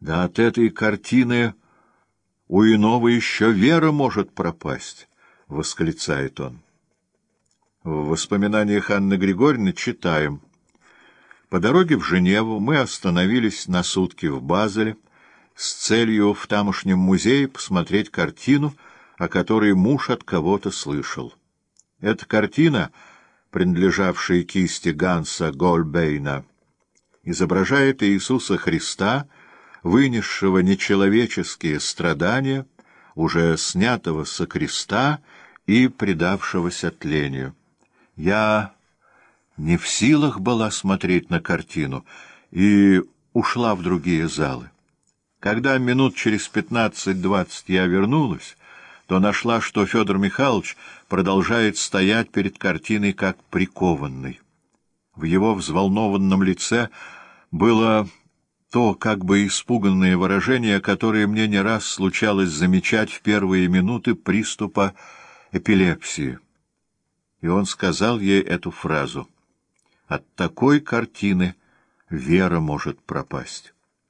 Да от этой картины у иного еще вера может пропасть, — восклицает он. В воспоминаниях Анны Григорьевны читаем: по дороге в Женеву мы остановились на сутки в Базеле с целью в тамошнем музее посмотреть картину, о которой муж от кого-то слышал. Эта картина, принадлежавшая кисти Ганса Гольбейна, изображает Иисуса Христа, вынесшего нечеловеческие страдания, уже снятого со креста и предавшегося тлению. Я не в силах была смотреть на картину и ушла в другие залы. Когда минут через 15-20 я вернулась, то нашла, что Федор Михайлович продолжает стоять перед картиной как прикованный. В его взволнованном лице было то как бы испуганное выражение, которое мне не раз случалось замечать в первые минуты приступа эпилепсии. И он сказал ей эту фразу: «От такой картины вера может пропасть».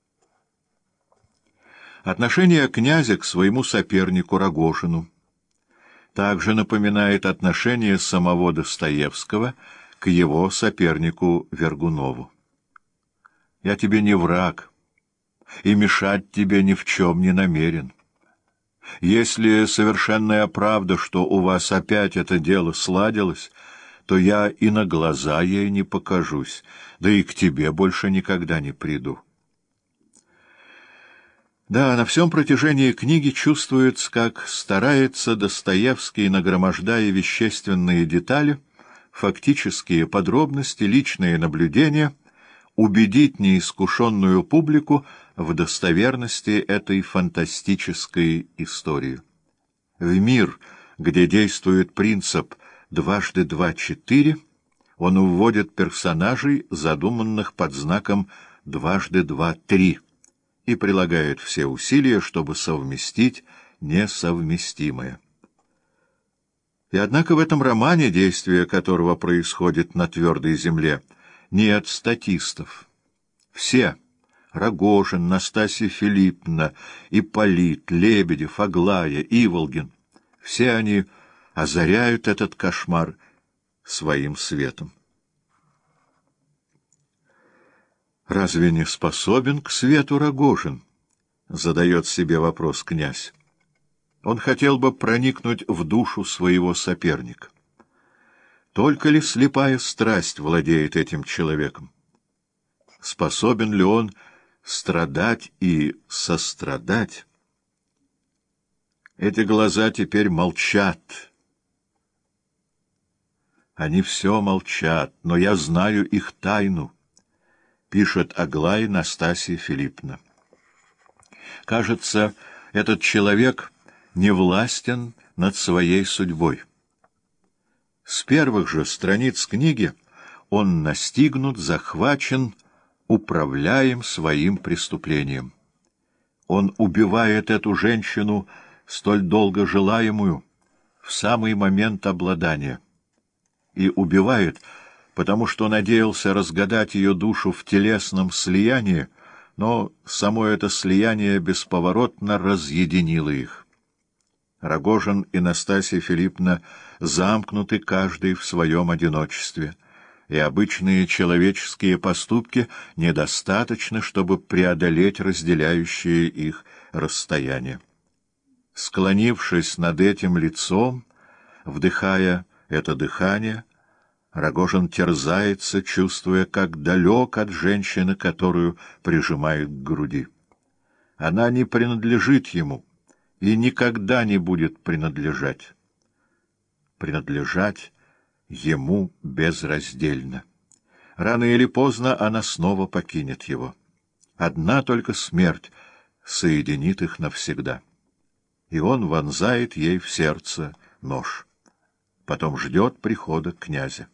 Отношение князя к своему сопернику Рогожину также напоминает отношение самого Достоевского к его сопернику Вергунову. «Я тебе не враг, и мешать тебе ни в чем не намерен. Если совершенная правда, что у вас опять это дело сладилось, то я и на глаза ей не покажусь, да и к тебе больше никогда не приду». Да, на всем протяжении книги чувствуется, как старается Достоевский, нагромождая вещественные детали, фактические подробности, личные наблюдения, убедить неискушенную публику в достоверности этой фантастической истории. В мир, где действует принцип «дважды два — четыре», он вводит персонажей, задуманных под знаком «дважды два — три», и прилагает все усилия, чтобы совместить несовместимое. И однако в этом романе, действие которого происходит на твердой земле, нет статистов. Все — Рогожин, Настасья Филипповна, Ипполит, Лебедев, Аглая, Иволгин — все они озаряют этот кошмар своим светом. «Разве не способен к свету Рогожин?» — задает себе вопрос князь. Он хотел бы проникнуть в душу своего соперника. Только ли слепая страсть владеет этим человеком? Способен ли он страдать и сострадать? Эти глаза теперь молчат. Они все молчат, но я знаю их тайну, пишет Аглая Настасья Филипповна. Кажется, этот человек не властен над своей судьбой. С первых же страниц книги он настигнут, захвачен, управляем своим преступлением. Он убивает эту женщину, столь долго желаемую, в самый момент обладания. И убивает, потому что надеялся разгадать ее душу в телесном слиянии, но само это слияние бесповоротно разъединило их. Рогожин и Настасья Филипповна замкнуты каждый в своем одиночестве, и обычные человеческие поступки недостаточны, чтобы преодолеть разделяющее их расстояние. Склонившись над этим лицом, вдыхая это дыхание, Рогожин терзается, чувствуя, как далек от женщины, которую прижимает к груди. Она не принадлежит ему и никогда не будет принадлежать. Принадлежать ему безраздельно. Рано или поздно она снова покинет его. Одна только смерть соединит их навсегда. И он вонзает ей в сердце нож. Потом ждет прихода князя.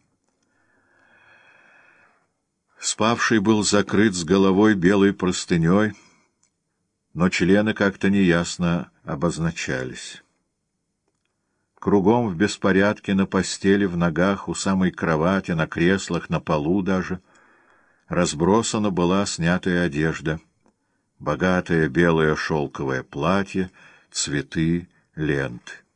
Спавший был закрыт с головой белой простыней, но члены как-то неясно обозначались. Кругом в беспорядке на постели, в ногах, у самой кровати, на креслах, на полу даже разбросана была снятая одежда. богатое белое шелковое платье, цветы, ленты.